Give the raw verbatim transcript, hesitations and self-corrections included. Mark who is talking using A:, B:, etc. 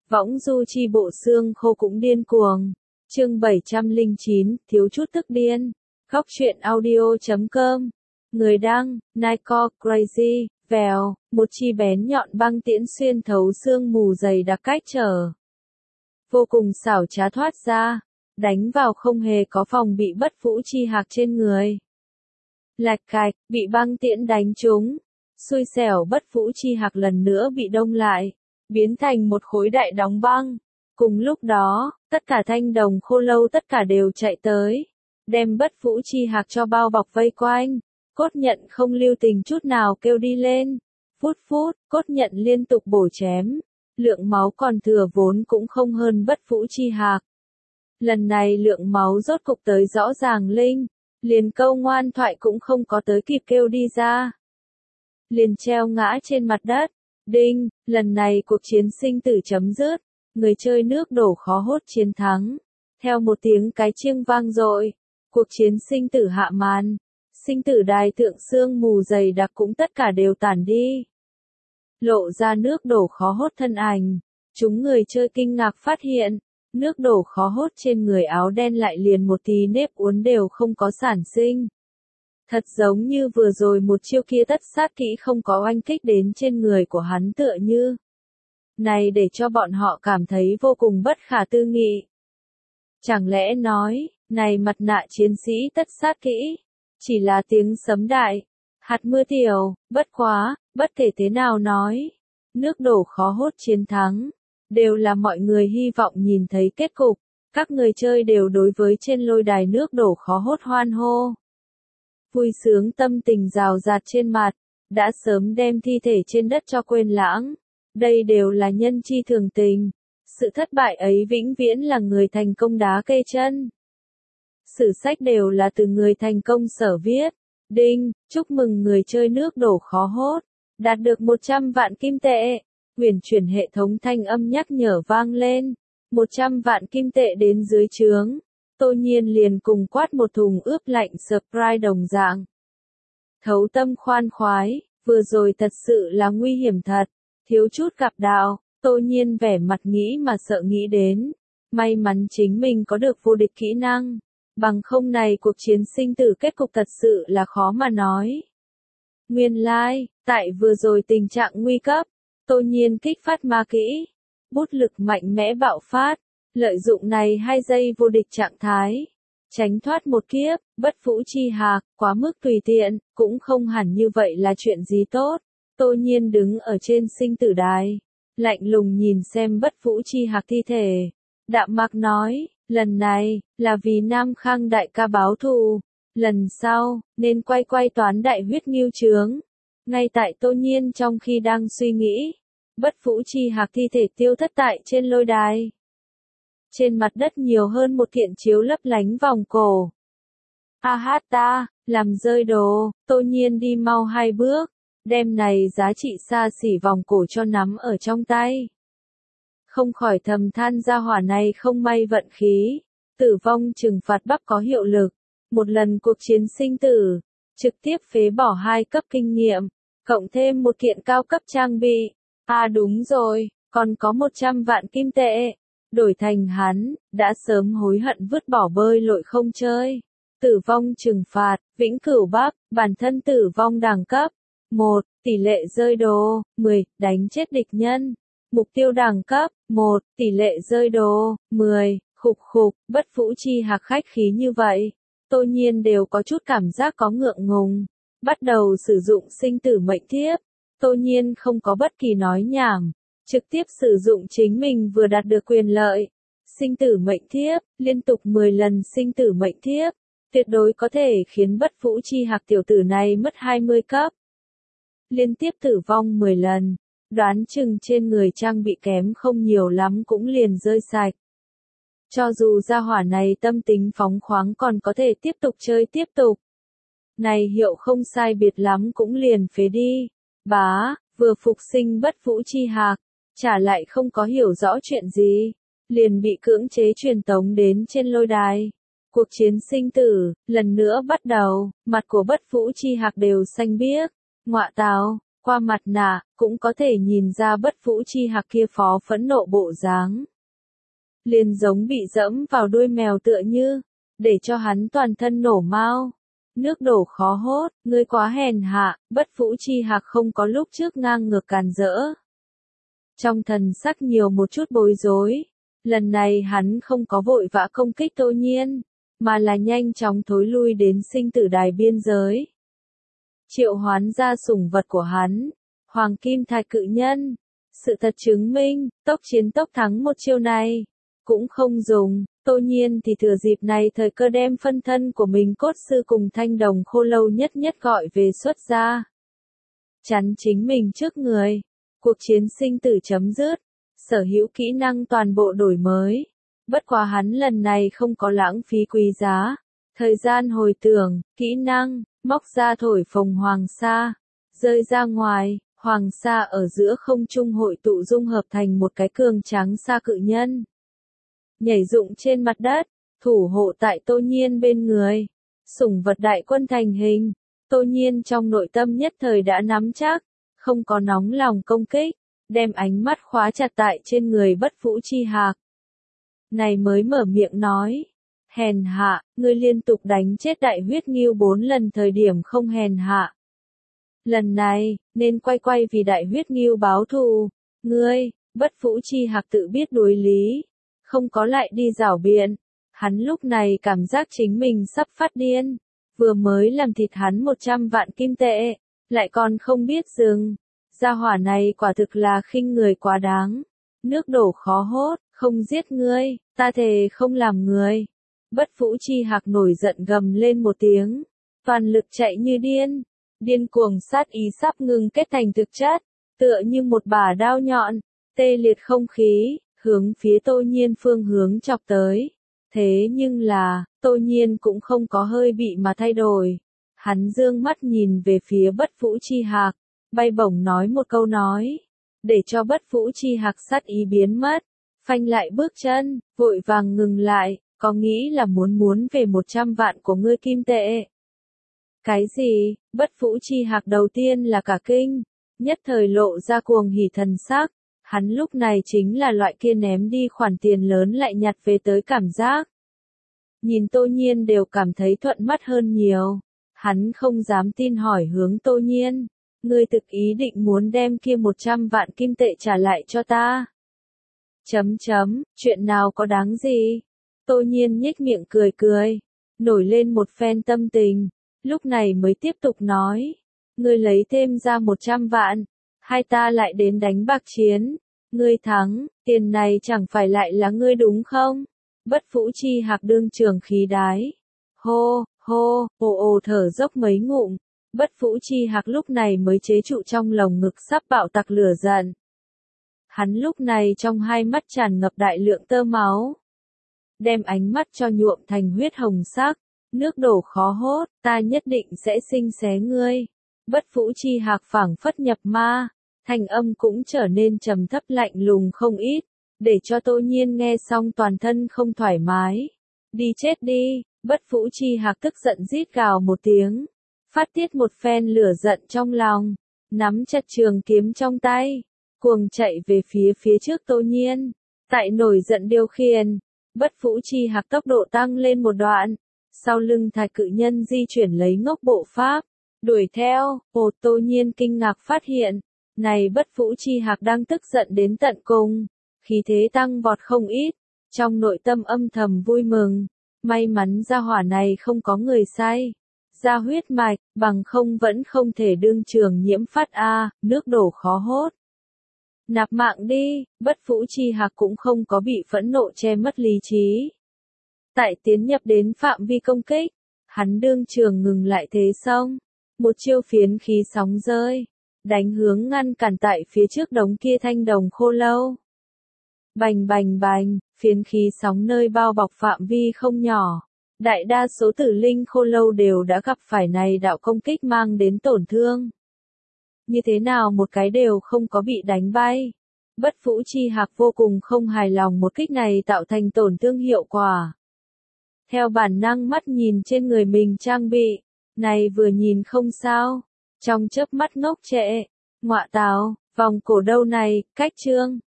A: Võng du chi bộ xương khô cũng điên cuồng. Chương bảy trăm lẻ chín, thiếu chút tức điên. Góc truyện audio chấm com. Người đăng, Nico Crazy, vèo, một chi bén nhọn băng tiễn xuyên thấu sương mù dày đặc cách trở. Vô cùng xảo trá thoát ra, đánh vào không hề có phòng bị Bất Vũ Chi Hạc trên người. Lạch cạch, bị băng tiễn đánh trúng. Xui xẻo Bất Vũ Chi Hạc lần nữa bị đông lại, biến thành một khối đại đóng băng. Cùng lúc đó, tất cả thanh đồng khô lâu tất cả đều chạy tới, đem Bất Vũ Chi Hạc cho bao bọc vây quanh. Cốt nhận không lưu tình chút nào kêu đi lên. Phút phút, cốt nhận liên tục bổ chém. Lượng máu còn thừa vốn cũng không hơn Bất Vũ Chi Hạc. Lần này lượng máu rốt cục tới rõ ràng linh, liền câu ngoan thoại cũng không có tới kịp kêu đi ra. Liền treo ngã trên mặt đất. Đinh, lần này cuộc chiến sinh tử chấm dứt, người chơi nước đổ khó hốt chiến thắng. Theo một tiếng cái chiêng vang dội, cuộc chiến sinh tử hạ màn. Sinh tử đài thượng sương mù dày đặc cũng tất cả đều tản đi. Lộ ra nước đổ khó hốt thân ảnh. Chúng người chơi kinh ngạc phát hiện, nước đổ khó hốt trên người áo đen lại liền một tí nếp uốn đều không có sản sinh. Thật giống như vừa rồi một chiêu kia tất sát kỹ không có oanh kích đến trên người của hắn tựa như. Này để cho bọn họ cảm thấy vô cùng bất khả tư nghị. Chẳng lẽ nói, này mặt nạ chiến sĩ tất sát kỹ, chỉ là tiếng sấm đại, hạt mưa tiểu, bất quá, bất kể thế nào nói, nước đổ khó hốt chiến thắng, đều là mọi người hy vọng nhìn thấy kết cục, các người chơi đều đối với trên lôi đài nước đổ khó hốt hoan hô. Vui sướng tâm tình rào rạt trên mặt, đã sớm đem thi thể trên đất cho quên lãng, đây đều là nhân chi thường tình, sự thất bại ấy vĩnh viễn là người thành công đá kê chân. Sử sách đều là từ người thành công sở viết. Đinh, chúc mừng người chơi nước đổ khó hốt, đạt được một trăm vạn kim tệ. Huyền chuyển hệ thống thanh âm nhắc nhở vang lên. một trăm vạn kim tệ đến dưới trướng. Tô Nhiên liền cùng quát một thùng ướp lạnh Sprite đồng dạng. Thấu tâm khoan khoái, vừa rồi thật sự là nguy hiểm thật, thiếu chút gặp đạo. Tô Nhiên vẻ mặt nghĩ mà sợ nghĩ đến. May mắn chính mình có được vô địch kỹ năng. Bằng không này cuộc chiến sinh tử kết cục thật sự là khó mà nói. Nguyên lai, like, tại vừa rồi tình trạng nguy cấp, Tô Nhiên kích phát ma kỹ, bút lực mạnh mẽ bạo phát, lợi dụng này hai giây vô địch trạng thái, tránh thoát một kiếp. Bất Vũ Chi Hạc, quá mức tùy tiện, cũng không hẳn như vậy là chuyện gì tốt. Tô Nhiên đứng ở trên sinh tử đài, lạnh lùng nhìn xem Bất Vũ Chi Hạc thi thể, đạm mạc nói. Lần này, là vì Nam Khang đại ca báo thù. Lần sau, nên quay quay toán đại huyết nghiêu chướng. Ngay tại Tô Nhiên trong khi đang suy nghĩ, Bất Vũ Chi Hạc thi thể tiêu thất tại trên lôi đài. Trên mặt đất nhiều hơn một kiện chiếu lấp lánh vòng cổ. A hát ta, làm rơi đồ, Tô Nhiên đi mau hai bước, đem này giá trị xa xỉ vòng cổ cho nắm ở trong tay. Không khỏi thầm than ra hỏa này không may vận khí. Tử vong trừng phạt bắp có hiệu lực. Một lần cuộc chiến sinh tử, trực tiếp phế bỏ hai cấp kinh nghiệm, cộng thêm một kiện cao cấp trang bị. À đúng rồi, còn có một trăm vạn kim tệ. Đổi thành hắn, đã sớm hối hận vứt bỏ bơi lội không chơi. Tử vong trừng phạt, vĩnh cửu bắp, bản thân tử vong đẳng cấp. một. Tỷ lệ rơi đồ, mười. Đánh chết địch nhân. Mục tiêu đẳng cấp, một, tỷ lệ rơi đồ, mười, khục khục. Bất Vũ Chi Hạc khách khí như vậy. Tô Nhiên đều có chút cảm giác có ngượng ngùng. Bắt đầu sử dụng sinh tử mệnh thiếp. Tô Nhiên không có bất kỳ nói nhảm. Trực tiếp sử dụng chính mình vừa đạt được quyền lợi. Sinh tử mệnh thiếp, liên tục mười lần sinh tử mệnh thiếp. Tuyệt đối có thể khiến Bất Vũ Chi Hạc tiểu tử này mất hai mươi cấp. Liên tiếp tử vong mười lần. Đoán chừng trên người trang bị kém không nhiều lắm cũng liền rơi sạch. Cho dù gia hỏa này tâm tính phóng khoáng còn có thể tiếp tục chơi tiếp tục. Này hiệu không sai biệt lắm cũng liền phế đi. Bá, vừa phục sinh Bất Vũ Chi Hạc, trả lại không có hiểu rõ chuyện gì. Liền bị cưỡng chế truyền tống đến trên lôi đài. Cuộc chiến sinh tử, lần nữa bắt đầu, mặt của Bất Vũ Chi Hạc đều xanh biếc. Ngọa tào. Qua mặt nạ, cũng có thể nhìn ra Bất Vũ Chi Hạc kia phó phẫn nộ bộ dáng. Liền giống bị dẫm vào đuôi mèo tựa như, để cho hắn toàn thân nổ mao. Nước đổ khó hốt, ngươi quá hèn hạ, Bất Vũ Chi Hạc không có lúc trước ngang ngược càn rỡ. Trong thần sắc nhiều một chút bối rối, lần này hắn không có vội vã công kích Tô Nhiên, mà là nhanh chóng thối lui đến sinh tử đài biên giới. Triệu hoán ra sủng vật của hắn, Hoàng Kim Thạch Cự Nhân. Sự thật chứng minh, tốc chiến tốc thắng một chiêu này, cũng không dùng. Tô Nhiên thì thừa dịp này thời cơ đem phân thân của mình cốt sư cùng thanh đồng khô lâu nhất nhất gọi về xuất ra. Chắn chính mình trước người. Cuộc chiến sinh tử chấm dứt. Sở hữu kỹ năng toàn bộ đổi mới. Bất quá hắn lần này không có lãng phí quý giá. Thời gian hồi tưởng, kỹ năng, móc ra thổi phồng hoàng sa. Rơi ra ngoài, hoàng sa ở giữa không trung hội tụ dung hợp thành một cái cường tráng sa cự nhân. Nhảy dụng trên mặt đất, thủ hộ tại Tô Nhiên bên người. Sủng vật đại quân thành hình. Tô Nhiên trong nội tâm nhất thời đã nắm chắc, không có nóng lòng công kích, đem ánh mắt khóa chặt tại trên người Bất Vũ Chi Hạc. Này mới mở miệng nói, hèn hạ, ngươi liên tục đánh chết đại huyết ngưu bốn lần thời điểm không hèn hạ. Lần này, nên quay quay vì đại huyết ngưu báo thù, ngươi, Bất Vũ Chi Hạc tự biết đối lý, không có lại đi rảo biện. Hắn lúc này cảm giác chính mình sắp phát điên, vừa mới làm thịt hắn một trăm vạn kim tệ, lại còn không biết dừng. Gia hỏa này quả thực là khinh người quá đáng. Nước đổ khó hốt, không giết ngươi, ta thề không làm người. Bất Vũ Chi Hạc nổi giận gầm lên một tiếng, toàn lực chạy như điên, điên cuồng sát ý sắp ngừng kết thành thực chất, tựa như một bả đao nhọn, tê liệt không khí, hướng phía Tô Nhiên phương hướng chọc tới. Thế nhưng là, Tô Nhiên cũng không có hơi bị mà thay đổi. Hắn dương mắt nhìn về phía Bất Vũ Chi Hạc, bay bổng nói một câu nói, để cho Bất Vũ Chi Hạc sát ý biến mất, phanh lại bước chân, vội vàng ngừng lại, có nghĩ là muốn muốn về một trăm vạn của ngươi kim tệ. Cái gì? Bất Vũ Chi Hạc đầu tiên là cả kinh, nhất thời lộ ra cuồng hỉ thần sắc, hắn lúc này chính là loại kia ném đi khoản tiền lớn lại nhặt về tới cảm giác. Nhìn Tô Nhiên đều cảm thấy thuận mắt hơn nhiều, hắn không dám tin hỏi hướng Tô Nhiên, ngươi thực ý định muốn đem kia một trăm vạn kim tệ trả lại cho ta. Chấm chấm, chuyện nào có đáng gì? Tô Nhiên nhếch miệng cười cười, nổi lên một phen tâm tình, lúc này mới tiếp tục nói, ngươi lấy thêm ra một trăm vạn, hai ta lại đến đánh bạc chiến, ngươi thắng, tiền này chẳng phải lại là ngươi đúng không? Bất Vũ Chi Hạc đương trường khí đái, hô, hô, ồ ồ thở dốc mấy ngụm, Bất Vũ Chi Hạc lúc này mới chế trụ trong lồng ngực sắp bạo tạc lửa giận. Hắn lúc này trong hai mắt tràn ngập đại lượng tơ máu, đem ánh mắt cho nhuộm thành huyết hồng sắc, nước đổ khó hốt, ta nhất định sẽ sinh xé ngươi. Bất Vũ Chi Hạc phảng phất nhập ma, thanh âm cũng trở nên trầm thấp lạnh lùng không ít, để cho Tô Nhiên nghe xong toàn thân không thoải mái. Đi chết đi, Bất Vũ Chi Hạc tức giận rít gào một tiếng, phát tiết một phen lửa giận trong lòng, nắm chặt trường kiếm trong tay, cuồng chạy về phía phía trước Tô Nhiên, tại nổi giận điều khiển. Bất Vũ Chi Hạc tốc độ tăng lên một đoạn, sau lưng Thạch Cự Nhân di chuyển lấy ngốc bộ pháp, đuổi theo. Ồ, Tô Nhiên kinh ngạc phát hiện, này Bất Vũ Chi Hạc đang tức giận đến tận cùng, khí thế tăng vọt không ít, trong nội tâm âm thầm vui mừng, may mắn gia hỏa này không có người say, ra huyết mạch, bằng không vẫn không thể đương trường nhiễm phát a, nước đổ khó hốt. Nạp mạng đi, Bất Vũ Chi Hạc cũng không có bị phẫn nộ che mất lý trí. Tại tiến nhập đến phạm vi công kích, hắn đương trường ngừng lại thế xong, một chiêu phiến khí sóng rơi, đánh hướng ngăn cản tại phía trước đống kia thanh đồng khô lâu. Bành bành bành, phiến khí sóng nơi bao bọc phạm vi không nhỏ, đại đa số tử linh khô lâu đều đã gặp phải này đạo công kích mang đến tổn thương. Như thế nào một cái đều không có bị đánh bay. Bất Vũ Chi Hạc vô cùng không hài lòng một kích này tạo thành tổn thương hiệu quả. Theo bản năng mắt nhìn trên người mình trang bị, này vừa nhìn không sao, trong chớp mắt ngốc trệ, Ngọa tào, vòng cổ đâu này, cách chương.